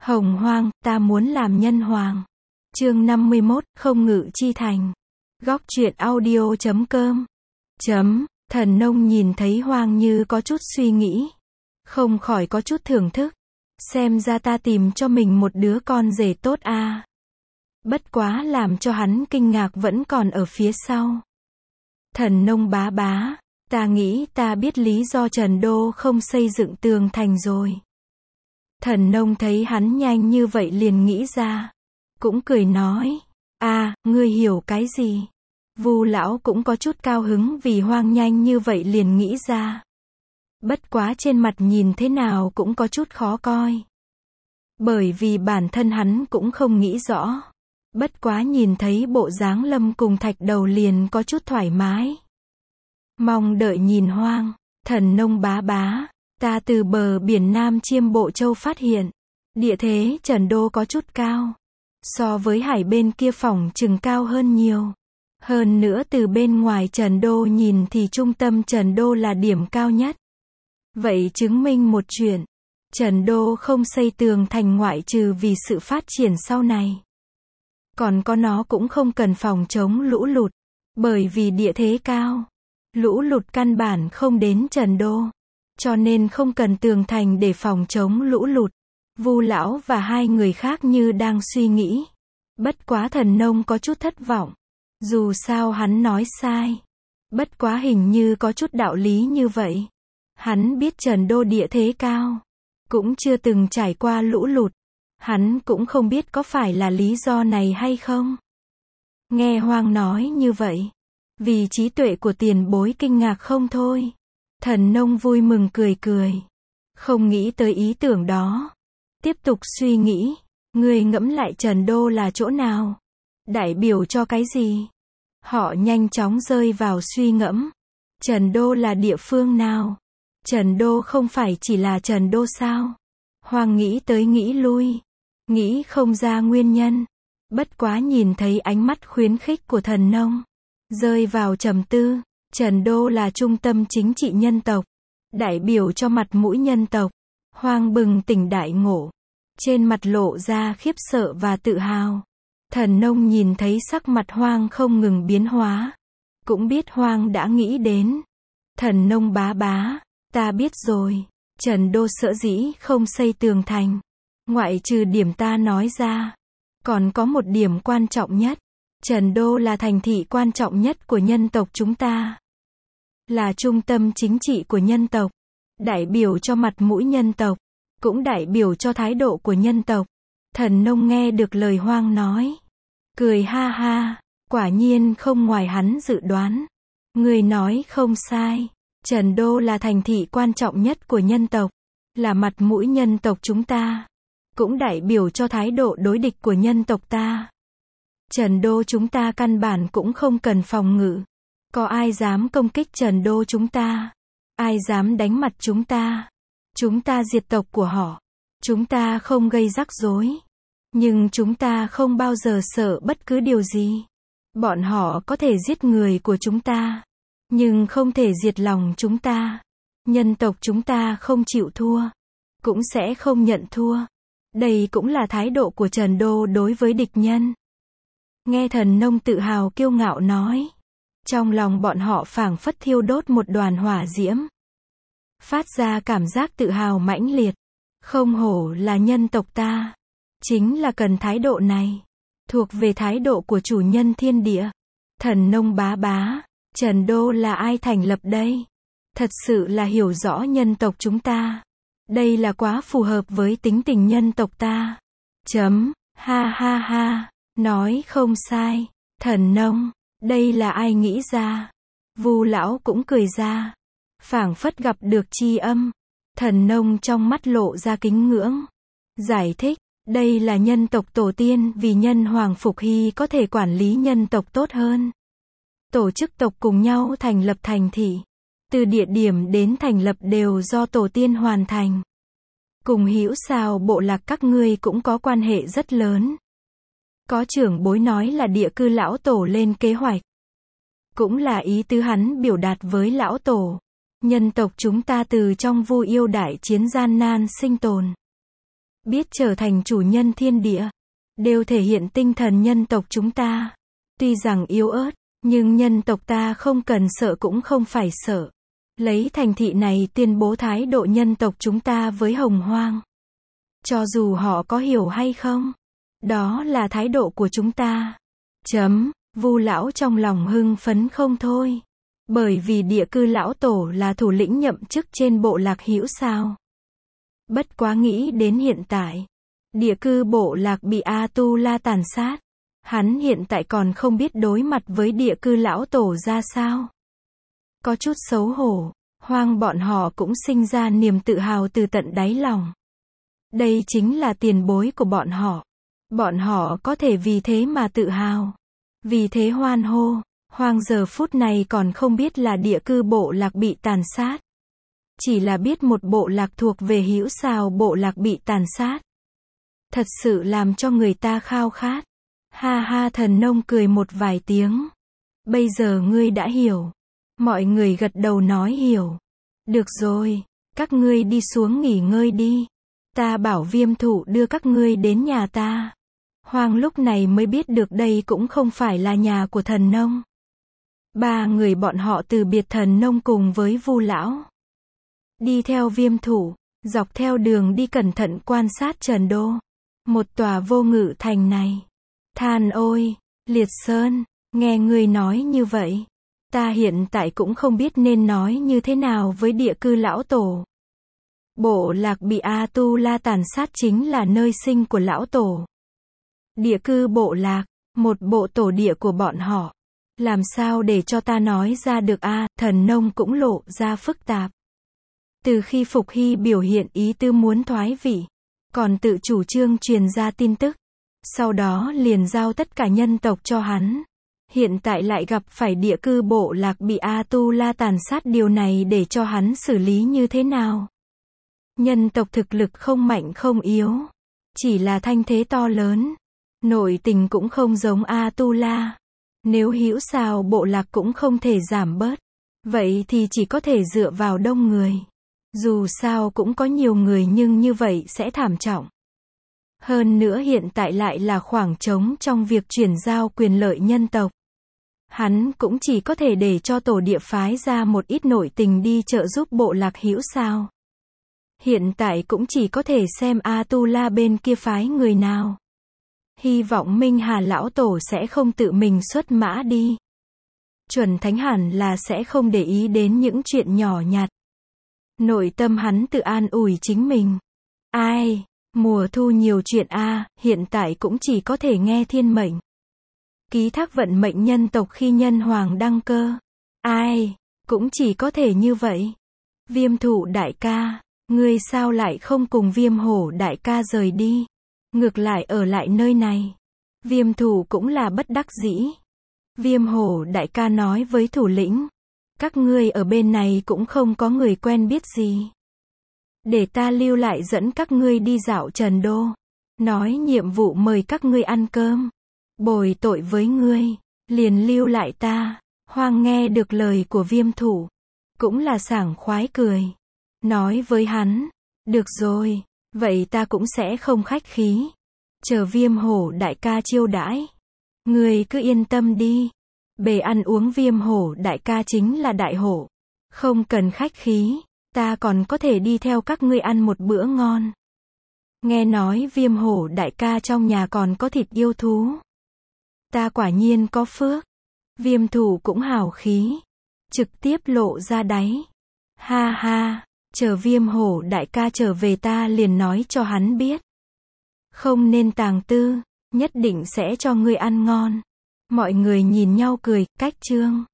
Hồng Hoang, ta muốn làm nhân hoàng. Chương 51, không ngự chi thành. Góc truyện audio.com. Thần nông nhìn thấy Hoang Như có chút suy nghĩ. Không khỏi có chút thưởng thức. Xem ra ta tìm cho mình một đứa con rể tốt a. Bất quá làm cho hắn kinh ngạc vẫn còn ở phía sau. Thần nông bá bá, ta nghĩ ta biết lý do Trần Đô không xây dựng tường thành rồi. Thần nông thấy hắn nhanh như vậy liền nghĩ ra. Cũng cười nói, ngươi hiểu cái gì? Vu lão cũng có chút cao hứng vì Hoang nhanh như vậy liền nghĩ ra. Bất quá trên mặt nhìn thế nào cũng có chút khó coi. Bởi vì bản thân hắn cũng không nghĩ rõ. Bất quá nhìn thấy bộ dáng Lâm cùng Thạch Đầu liền có chút thoải mái. Mong đợi nhìn Hoang, thần nông bá bá, ta từ bờ biển Nam Chiêm Bộ Châu phát hiện, địa thế Trần Đô có chút cao. So với hải bên kia phỏng chừng cao hơn nhiều. Hơn nữa từ bên ngoài Trần Đô nhìn thì trung tâm Trần Đô là điểm cao nhất. Vậy chứng minh một chuyện, Trần Đô không xây tường thành ngoại trừ vì sự phát triển sau này. Còn có nó cũng không cần phòng chống lũ lụt, bởi vì địa thế cao. Lũ lụt căn bản không đến Trần Đô, cho nên không cần tường thành để phòng chống lũ lụt. Vu lão và hai người khác như đang suy nghĩ. Bất quá thần nông có chút thất vọng. Dù sao hắn nói sai. Bất quá hình như có chút đạo lý như vậy. Hắn biết Trần Đô địa thế cao, cũng chưa từng trải qua lũ lụt. Hắn cũng không biết có phải là lý do này hay không. Nghe Hoang nói như vậy, vì trí tuệ của tiền bối kinh ngạc không thôi. Thần nông vui mừng cười cười. Không nghĩ tới ý tưởng đó. Tiếp tục suy nghĩ. Người ngẫm lại Trần Đô là chỗ nào? Đại biểu cho cái gì? Họ nhanh chóng rơi vào suy ngẫm. Trần Đô là địa phương nào? Trần Đô không phải chỉ là Trần Đô sao? Hoang nghĩ tới nghĩ lui. Nghĩ không ra nguyên nhân. Bất quá nhìn thấy ánh mắt khuyến khích của thần nông. Rơi vào trầm tư. Trần Đô là trung tâm chính trị nhân tộc. Đại biểu cho mặt mũi nhân tộc. Hoang bừng tỉnh đại ngộ. Trên mặt lộ ra khiếp sợ và tự hào. Thần nông nhìn thấy sắc mặt Hoang không ngừng biến hóa. Cũng biết Hoang đã nghĩ đến. Thần nông bá bá, ta biết rồi. Trần Đô sở dĩ không xây tường thành. Ngoại trừ điểm ta nói ra. Còn có một điểm quan trọng nhất. Trần Đô là thành thị quan trọng nhất của nhân tộc chúng ta. Là trung tâm chính trị của nhân tộc. Đại biểu cho mặt mũi nhân tộc. Cũng đại biểu cho thái độ của nhân tộc. Thần nông nghe được lời Hoang nói. Cười ha ha, quả nhiên không ngoài hắn dự đoán. Người nói không sai. Trần Đô là thành thị quan trọng nhất của nhân tộc. Là mặt mũi nhân tộc chúng ta. Cũng đại biểu cho thái độ đối địch của nhân tộc ta. Trần Đô chúng ta căn bản cũng không cần phòng ngự. Có ai dám công kích Trần Đô chúng ta? Ai dám đánh mặt chúng ta? Chúng ta diệt tộc của họ. Chúng ta không gây rắc rối. Nhưng chúng ta không bao giờ sợ bất cứ điều gì. Bọn họ có thể giết người của chúng ta. Nhưng không thể diệt lòng chúng ta. Nhân tộc chúng ta không chịu thua. Cũng sẽ không nhận thua. Đây cũng là thái độ của Trần Đô đối với địch nhân. Nghe thần nông tự hào kiêu ngạo nói. Trong lòng bọn họ phảng phất thiêu đốt một đoàn hỏa diễm. Phát ra cảm giác tự hào mãnh liệt. Không hổ là nhân tộc ta. Chính là cần thái độ này. Thuộc về thái độ của chủ nhân thiên địa. Thần nông bá bá. Trần Đô là ai thành lập đây? Thật sự là hiểu rõ nhân tộc chúng ta. Đây là quá phù hợp với tính tình nhân tộc ta. Ha ha ha. Nói không sai. Thần nông. Đây là ai nghĩ ra? Vu lão cũng cười ra. Phảng phất gặp được tri âm. Thần nông trong mắt lộ ra kính ngưỡng. Giải thích. Đây là nhân tộc tổ tiên vì nhân hoàng Phục Hy có thể quản lý nhân tộc tốt hơn. Tổ chức tộc cùng nhau thành lập thành thị. Từ địa điểm đến thành lập đều do tổ tiên hoàn thành. Cùng hữu xào bộ lạc các ngươi cũng có quan hệ rất lớn. Có trưởng bối nói là địa cư lão tổ lên kế hoạch. Cũng là ý tứ hắn biểu đạt với lão tổ. Nhân tộc chúng ta từ trong vu yêu đại chiến gian nan sinh tồn. biết trở thành chủ nhân thiên địa, đều thể hiện tinh thần nhân tộc chúng ta. Tuy rằng yếu ớt, nhưng nhân tộc ta không cần sợ cũng không phải sợ. Lấy thành thị này tuyên bố thái độ nhân tộc chúng ta với Hồng Hoang. Cho dù họ có hiểu hay không, đó là thái độ của chúng ta. Vu lão trong lòng hưng phấn không thôi. Bởi vì địa cư lão tổ là thủ lĩnh nhậm chức trên bộ lạc Hữu Sao. Bất quá nghĩ đến hiện tại, địa cư bộ lạc bị A-tu-la tàn sát. Hắn hiện tại còn không biết đối mặt với địa cư lão tổ ra sao. Có chút xấu hổ, Hoang bọn họ cũng sinh ra niềm tự hào từ tận đáy lòng. Đây chính là tiền bối của bọn họ. Bọn họ có thể vì thế mà tự hào. Vì thế hoan hô. Hoang giờ phút này còn không biết là địa cư bộ lạc bị tàn sát. Chỉ là biết một bộ lạc thuộc về Hữu Sao bộ lạc bị tàn sát. Thật sự làm cho người ta khao khát. Ha ha, Thần Nông cười một vài tiếng. Bây giờ ngươi đã hiểu. Mọi người gật đầu nói hiểu. Được rồi, các ngươi đi xuống nghỉ ngơi đi. Ta bảo Viêm Thụ đưa các ngươi đến nhà ta. Hoang lúc này mới biết được đây cũng không phải là nhà của Thần Nông. Ba người bọn họ từ biệt Thần Nông cùng với Vu lão. Đi theo Viêm Thụ, dọc theo đường đi cẩn thận quan sát Trần Đô. Một tòa vô ngự thành này. Than ôi, Liệt Sơn, nghe ngươi nói như vậy. Ta hiện tại cũng không biết nên nói như thế nào với địa cư lão tổ. Bộ lạc bị A-tu-la tàn sát chính là nơi sinh của lão tổ. Địa cư bộ lạc, một bộ tổ địa của bọn họ. Làm sao để cho ta nói ra được a? Thần Nông cũng lộ ra phức tạp. Từ khi Phục Hy biểu hiện ý tư muốn thoái vị, còn tự chủ trương truyền ra tin tức. Sau đó liền giao tất cả nhân tộc cho hắn. Hiện tại lại gặp phải địa cư bộ lạc bị A-tu-la tàn sát, điều này để cho hắn xử lý như thế nào? Nhân tộc thực lực không mạnh không yếu. Chỉ là thanh thế to lớn. Nội tình cũng không giống A-tu-la. Nếu Hữu Sao bộ lạc cũng không thể giảm bớt. Vậy thì chỉ có thể dựa vào đông người. Dù sao cũng có nhiều người nhưng như vậy sẽ thảm trọng. Hơn nữa hiện tại lại là khoảng trống trong việc chuyển giao quyền lợi nhân tộc. Hắn cũng chỉ có thể để cho tổ địa phái ra một ít nội tình đi trợ giúp bộ lạc Hữu Sao. Hiện tại cũng chỉ có thể xem A-tu-la bên kia phái người nào. Hy vọng Minh Hà lão tổ sẽ không tự mình xuất mã đi. Chuẩn Thánh hẳn là sẽ không để ý đến những chuyện nhỏ nhặt. Nội tâm hắn tự an ủi chính mình. Ai, mùa thu nhiều chuyện a, hiện tại cũng chỉ có thể nghe thiên mệnh. Ký thác vận mệnh nhân tộc khi nhân hoàng đăng cơ. Ai, cũng chỉ có thể như vậy. Viêm Thụ đại ca, ngươi sao lại không cùng Viêm Hổ đại ca rời đi? Ngược lại ở lại nơi này. Viêm Thụ cũng là bất đắc dĩ. Viêm Hổ đại ca nói với thủ lĩnh. Các ngươi ở bên này cũng không có người quen biết gì. Để ta lưu lại dẫn các ngươi đi dạo Trần Đô. Nói nhiệm vụ mời các ngươi ăn cơm. Bồi tội với ngươi. Liền lưu lại ta. Hoang nghe được lời của Viêm Thụ. Cũng là sảng khoái cười. Nói với hắn. Được rồi. Vậy ta cũng sẽ không khách khí. Chờ Viêm Hổ đại ca chiêu đãi. Ngươi cứ yên tâm đi. Bề ăn uống Viêm Hổ đại ca chính là đại hổ. Không cần khách khí. Ta còn có thể đi theo các ngươi ăn một bữa ngon. Nghe nói Viêm Hổ đại ca trong nhà còn có thịt yêu thú. Ta quả nhiên có phước. Viêm Thụ cũng hào khí. Trực tiếp lộ ra đáy. Ha ha. Chờ Viêm Hổ đại ca trở về ta liền nói cho hắn biết. Không nên tàng tư, nhất định sẽ cho ngươi ăn ngon. Mọi người nhìn nhau cười, cách chương.